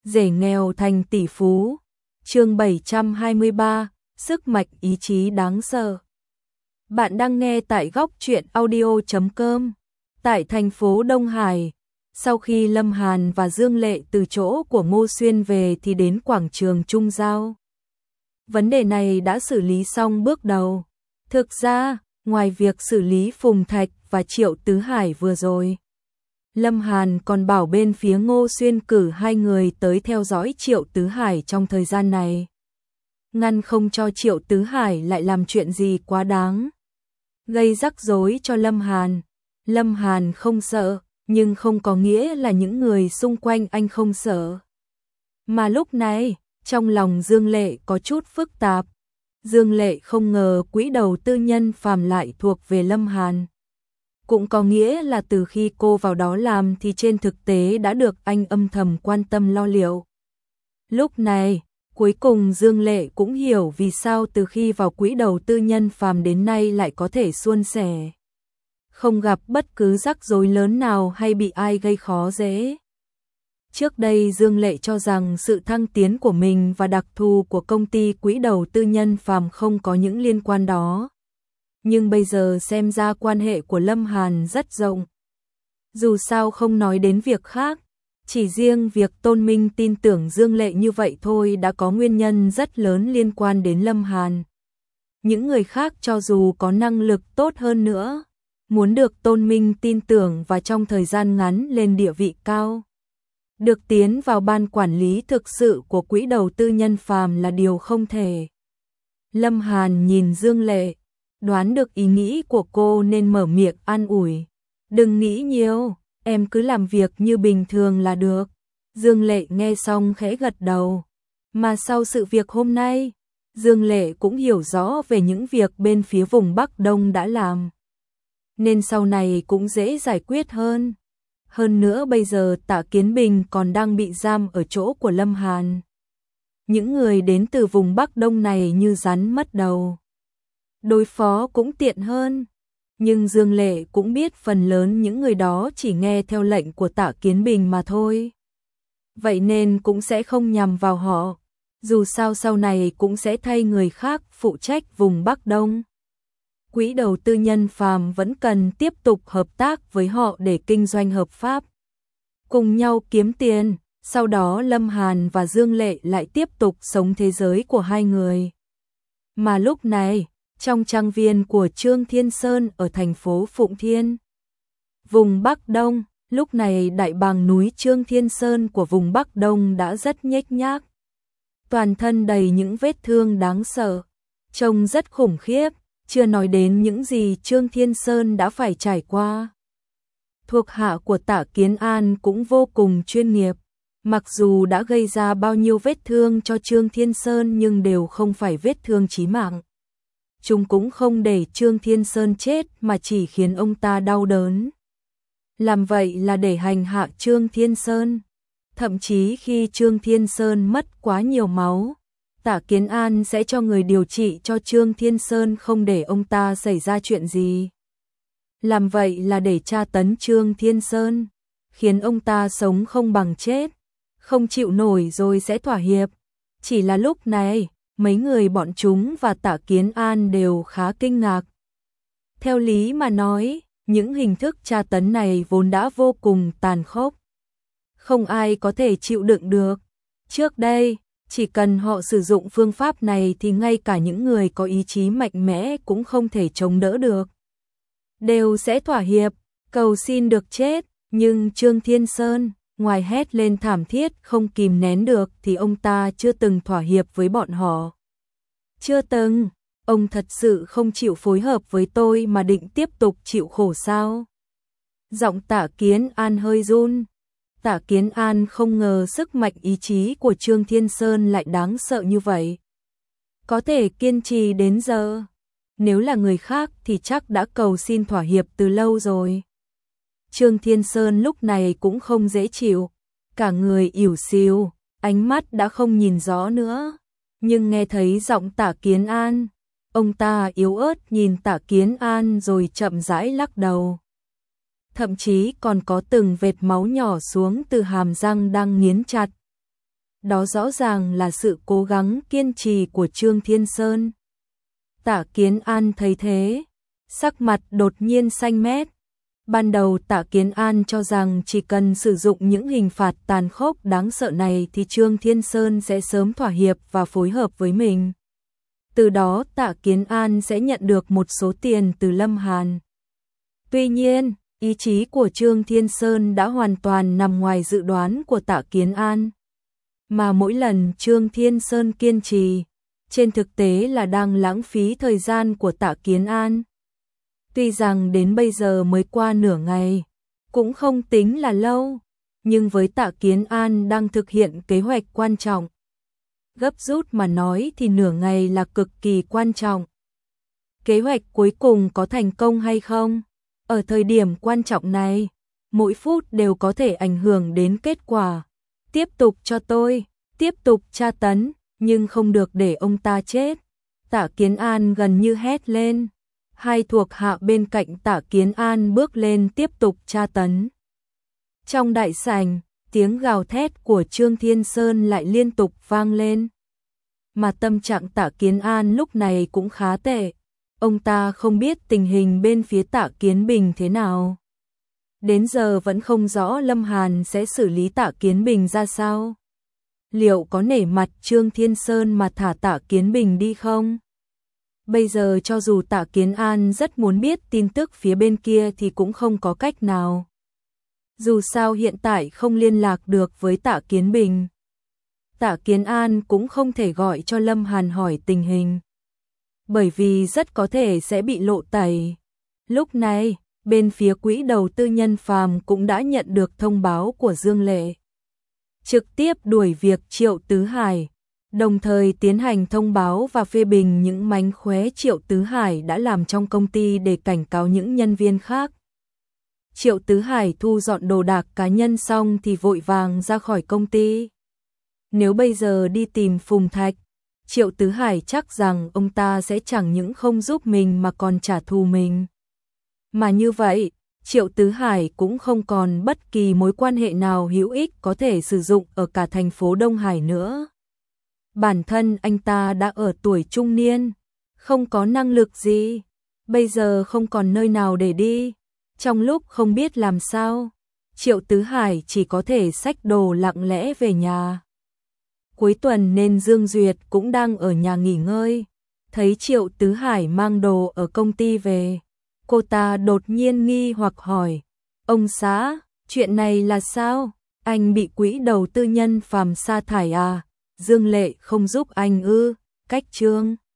Rể nghèo thành tỷ phú. Chương 723, sức mạnh ý chí đáng sợ. Bạn đang nghe tại góc truyện audio.com. Tại thành phố Đông Hải, sau khi Lâm Hàn và Dương Lệ từ chỗ của Ngô Xuyên về thì đến quảng trường Trung Giao. Vấn đề này đã xử lý xong bước đầu. Thực ra, ngoài việc xử lý Phùng Thạch và Triệu Tứ Hải vừa rồi, Lâm Hàn còn bảo bên phía Ngô Xuyên cử 2 người tới theo dõi Triệu Tứ Hải trong thời gian này, ngăn không cho Triệu Tứ Hải lại làm chuyện gì quá đáng, gây rắc rối cho Lâm Hàn. Lâm Hàn không sợ, nhưng không có nghĩa là những người xung quanh anh không sợ. Mà lúc này, trong lòng Dương Lệ có chút phức tạp. Dương Lệ không ngờ quỹ đầu tư Nhân Phàm lại thuộc về Lâm Hàn. Cũng có nghĩa là từ khi cô vào đó làm thì trên thực tế đã được anh âm thầm quan tâm lo liệu. Lúc này, cuối cùng Dương Lệ cũng hiểu vì sao từ khi vào quỹ đầu tư Nhân Phàm đến nay lại có thể suôn sẻ, không gặp bất cứ rắc rối lớn nào hay bị ai gây khó dễ. Trước đây Dương Lệ cho rằng sự thăng tiến của mình và đặc thù của công ty quỹ đầu tư Nhân Phàm không có những liên quan đó. Nhưng bây giờ xem ra quan hệ của Lâm Hàn rất rộng. Dù sao không nói đến việc khác, chỉ riêng việc Tôn Minh tin tưởng Dương Lệ như vậy thôi đã có nguyên nhân rất lớn liên quan đến Lâm Hàn. Những người khác cho dù có năng lực tốt hơn nữa, muốn được Tôn Minh tin tưởng và trong thời gian ngắn lên địa vị cao, được tiến vào ban quản lý thực sự của quỹ đầu tư Nhân Phàm là điều không thể. Lâm Hàn nhìn Dương Lệ, đoán được ý nghĩ của cô nên mở miệng an ủi. Đừng nghĩ nhiều, em cứ làm việc như bình thường là được. Dương Lệ nghe xong khẽ gật đầu. Mà sau sự việc hôm nay, Dương Lệ cũng hiểu rõ về những việc bên phía vùng Bắc Đông đã làm, nên sau này cũng dễ giải quyết hơn. Hơn nữa bây giờ Tạ Kiến Bình còn đang bị giam ở chỗ của Lâm Hàn. Những người đến từ vùng Bắc Đông này như rắn mất đầu, đối phó cũng tiện hơn. Nhưng Dương Lệ cũng biết phần lớn những người đó chỉ nghe theo lệnh của Tạ Kiến Bình mà thôi. Vậy nên cũng sẽ không nhằm vào họ. Dù sao sau này cũng sẽ thay người khác phụ trách vùng Bắc Đông. Quỹ đầu tư Nhân Phàm vẫn cần tiếp tục hợp tác với họ để kinh doanh hợp pháp, cùng nhau kiếm tiền. Sau đó Lâm Hàn và Dương Lệ lại tiếp tục sống thế giới của hai người. Mà lúc này, trong trang viên của Trương Thiên Sơn ở thành phố Phụng Thiên, vùng Bắc Đông, lúc này đại bàng núi Trương Thiên Sơn của vùng Bắc Đông đã rất nhếch nhác. Toàn thân đầy những vết thương đáng sợ, trông rất khủng khiếp, chưa nói đến những gì Trương Thiên Sơn đã phải trải qua. Thuộc hạ của Tạ Kiến An cũng vô cùng chuyên nghiệp. Mặc dù đã gây ra bao nhiêu vết thương cho Trương Thiên Sơn nhưng đều không phải vết thương chí mạng. Chúng cũng không để Trương Thiên Sơn chết mà chỉ khiến ông ta đau đớn. Làm vậy là để hành hạ Trương Thiên Sơn. Thậm chí khi Trương Thiên Sơn mất quá nhiều máu, Tạ Kiến An sẽ cho người điều trị cho Trương Thiên Sơn không để ông ta xảy ra chuyện gì. Làm vậy là để tra tấn Trương Thiên Sơn, khiến ông ta sống không bằng chết, không chịu nổi rồi sẽ thỏa hiệp. Chỉ là lúc này, mấy người bọn chúng và Tạ Kiến An đều khá kinh ngạc. Theo lý mà nói, những hình thức tra tấn này vốn đã vô cùng tàn khốc, không ai có thể chịu đựng được. Trước đây, chỉ cần họ sử dụng phương pháp này thì ngay cả những người có ý chí mạnh mẽ cũng không thể chống đỡ được, đều sẽ thỏa hiệp, cầu xin được chết. Nhưng Trương Thiên Sơn, ngoài hét lên thảm thiết không kìm nén được thì ông ta chưa từng thỏa hiệp với bọn họ. Chưa từng, ông thật sự không chịu phối hợp với tôi mà định tiếp tục chịu khổ sao? Giọng Tạ Kiến An hơi run. Tạ Kiến An không ngờ sức mạnh ý chí của Trương Thiên Sơn lại đáng sợ như vậy, có thể kiên trì đến giờ. Nếu là người khác thì chắc đã cầu xin thỏa hiệp từ lâu rồi. Trương Thiên Sơn lúc này cũng không dễ chịu, cả người ỉu xìu, ánh mắt đã không nhìn rõ nữa. Nhưng nghe thấy giọng Tạ Kiến An, ông ta yếu ớt nhìn Tạ Kiến An rồi chậm rãi lắc đầu. Thậm chí còn có từng vệt máu nhỏ xuống từ hàm răng đang nghiến chặt. đó rõ ràng là sự cố gắng kiên trì của Trương Thiên Sơn. Tạ Kiến An thấy thế, sắc mặt đột nhiên xanh mét. Ban đầu Tạ Kiến An cho rằng chỉ cần sử dụng những hình phạt tàn khốc đáng sợ này thì Trương Thiên Sơn sẽ sớm thỏa hiệp và phối hợp với mình. Từ đó Tạ Kiến An sẽ nhận được một số tiền từ Lâm Hàn. Tuy nhiên, ý chí của Trương Thiên Sơn đã hoàn toàn nằm ngoài dự đoán của Tạ Kiến An. Mà mỗi lần Trương Thiên Sơn kiên trì, trên thực tế là đang lãng phí thời gian của Tạ Kiến An. Tuy rằng đến bây giờ mới qua nửa ngày, cũng không tính là lâu, nhưng với Tạ Kiến An đang thực hiện kế hoạch quan trọng. Gấp rút mà nói thì nửa ngày là cực kỳ quan trọng. Kế hoạch cuối cùng có thành công hay không? Ở thời điểm quan trọng này, mỗi phút đều có thể ảnh hưởng đến kết quả. Tiếp tục cho tôi, tiếp tục tra tấn, nhưng không được để ông ta chết. Tạ Kiến An gần như hét lên. Hai thuộc hạ bên cạnh Tạ Kiến An bước lên tiếp tục tra tấn. Trong đại sảnh, tiếng gào thét của Trương Thiên Sơn lại liên tục vang lên. Mà tâm trạng Tạ Kiến An lúc này cũng khá tệ. Ông ta không biết tình hình bên phía Tạ Kiến Bình thế nào. Đến giờ vẫn không rõ Lâm Hàn sẽ xử lý Tạ Kiến Bình ra sao. Liệu có nể mặt Trương Thiên Sơn mà thả Tạ Kiến Bình đi không? Bây giờ cho dù Tạ Kiến An rất muốn biết tin tức phía bên kia thì cũng không có cách nào. Dù sao hiện tại không liên lạc được với Tạ Kiến Bình. Tạ Kiến An cũng không thể gọi cho Lâm Hàn hỏi tình hình. Bởi vì rất có thể sẽ bị lộ tẩy. Lúc này, bên phía quỹ đầu tư Nhân Phàm cũng đã nhận được thông báo của Dương Lệ. Trực tiếp đuổi việc Triệu Tứ Hải, đồng thời tiến hành thông báo và phê bình những mánh khóe Triệu Tứ Hải đã làm trong công ty để cảnh cáo những nhân viên khác. Triệu Tứ Hải thu dọn đồ đạc cá nhân xong thì vội vàng ra khỏi công ty. Nếu bây giờ đi tìm Phùng Thạch, Triệu Tứ Hải chắc rằng ông ta sẽ chẳng những không giúp mình mà còn trả thù mình. Mà như vậy, Triệu Tứ Hải cũng không còn bất kỳ mối quan hệ nào hữu ích có thể sử dụng ở cả thành phố Đông Hải nữa. Bản thân anh ta đã ở tuổi trung niên, không có năng lực gì, bây giờ không còn nơi nào để đi. Trong lúc không biết làm sao, Triệu Tứ Hải chỉ có thể xách đồ lặng lẽ về nhà. Cuối tuần nên Dương Duyệt cũng đang ở nhà nghỉ ngơi, thấy Triệu Tứ Hải mang đồ ở công ty về. Cô ta đột nhiên nghi hoặc hỏi, ông xã, chuyện này là sao? Anh bị quỹ đầu tư Nhân Phàm sa thải à? Dương Lệ không giúp anh ư? Cách Trương